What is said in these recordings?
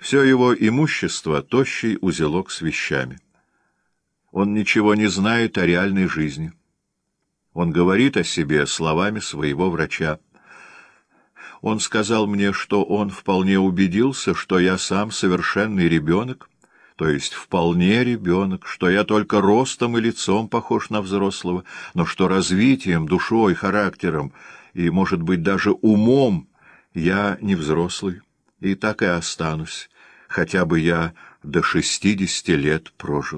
Все его имущество — тощий узелок с вещами. Он ничего не знает о реальной жизни. Он говорит о себе словами своего врача. Он сказал мне, что он вполне убедился, что я сам совершенный ребенок, то есть вполне ребенок, что я только ростом и лицом похож на взрослого, но что развитием, душой, характером и, может быть, даже умом я не взрослый, и так и останусь, хотя бы я до 60 лет прожил.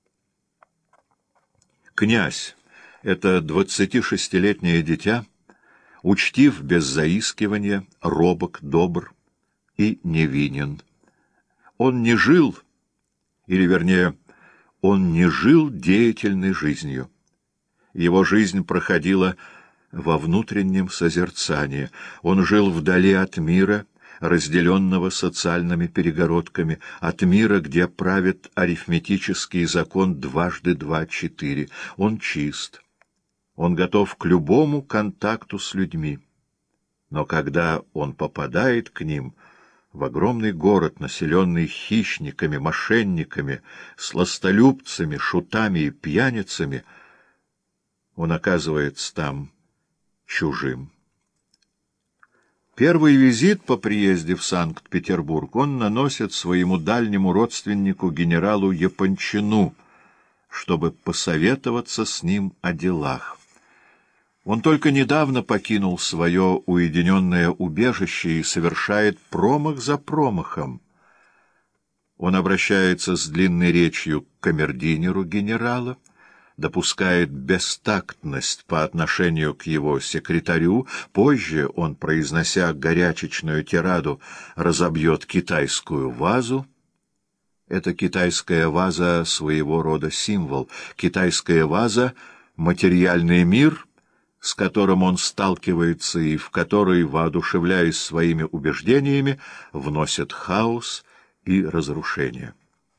Князь, это 26-летнее дитя, учтив без заискивания, робок, добр и невинен. Он не жил, или, вернее, он не жил деятельной жизнью. Его жизнь проходила во внутреннем созерцании. Он жил вдали от мира, разделенного социальными перегородками, от мира, где правит арифметический закон 2 × 2 = 4. Он чист. Он готов к любому контакту с людьми. Но когда он попадает к ним, в огромный город, населенный хищниками, мошенниками, сластолюбцами, шутами и пьяницами, он оказывается там чужим. Первый визит по приезде в Санкт-Петербург он наносит своему дальнему родственнику генералу Япончину, чтобы посоветоваться с ним о делах. Он только недавно покинул свое уединенное убежище и совершает промах за промахом. Он обращается с длинной речью к камердинеру генерала, допускает бестактность по отношению к его секретарю. Позже он, произнося горячечную тираду, разобьет китайскую вазу. Эта китайская ваза — своего рода символ. Китайская ваза — материальный мир, с которым он сталкивается и в который, воодушевляясь своими убеждениями, вносит хаос и разрушение.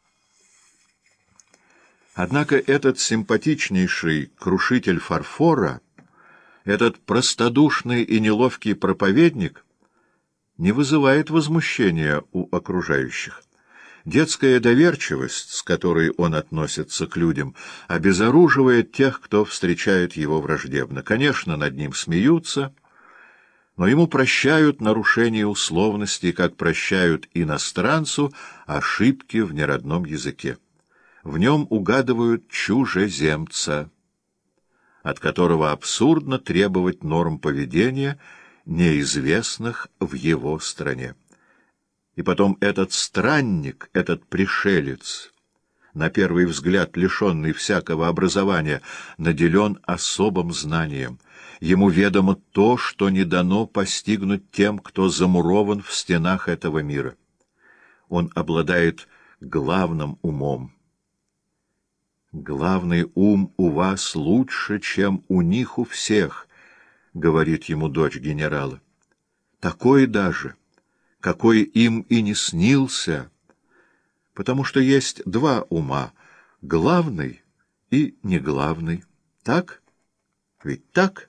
Однако этот симпатичнейший крушитель фарфора, этот простодушный и неловкий проповедник не вызывает возмущения у окружающих. Детская доверчивость, с которой он относится к людям, обезоруживает тех, кто встречает его враждебно. Конечно, над ним смеются, но ему прощают нарушение условностей, как прощают иностранцу ошибки в неродном языке. В нем угадывают чужеземца, от которого абсурдно требовать норм поведения, неизвестных в его стране. И потом этот странник, этот пришелец, на первый взгляд лишенный всякого образования, наделен особым знанием. Ему ведомо то, что не дано постигнуть тем, кто замурован в стенах этого мира. Он обладает главным умом. «Главный ум у вас лучше, чем у них у всех», — говорит ему дочь генерала. «Такой даже, какой им и не снился, потому что есть два ума — главный и неглавный. Так? Ведь так?»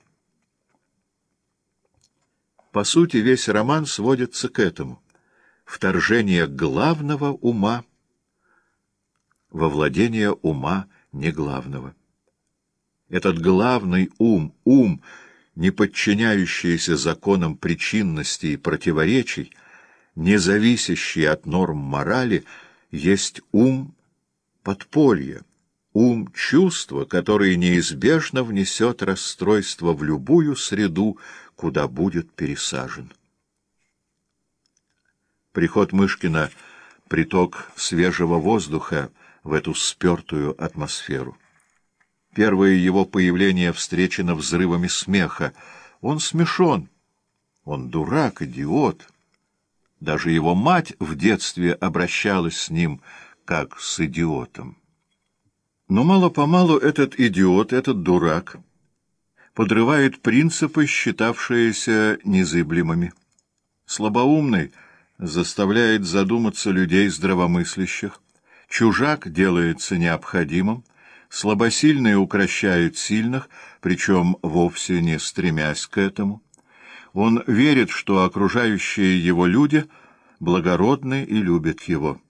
По сути, весь роман сводится к этому — вторжение главного ума во владение ума неглавного. Этот главный ум, не подчиняющийся законам причинности и противоречий, не зависящий от норм морали, есть ум подполья, ум чувства, который неизбежно внесет расстройство в любую среду, куда будет пересажен. Приход Мышкина — приток свежего воздуха в эту спертую атмосферу. Первое его появление встречено взрывами смеха. Он смешон, он дурак, идиот. Даже его мать в детстве обращалась с ним как с идиотом. Но мало-помалу этот идиот, этот дурак, подрывает принципы, считавшиеся незыблемыми. Слабоумный заставляет задуматься людей здравомыслящих, чужак делается необходимым, слабосильные укрощают сильных, причем вовсе не стремясь к этому. Он верит, что окружающие его люди благородны и любят его.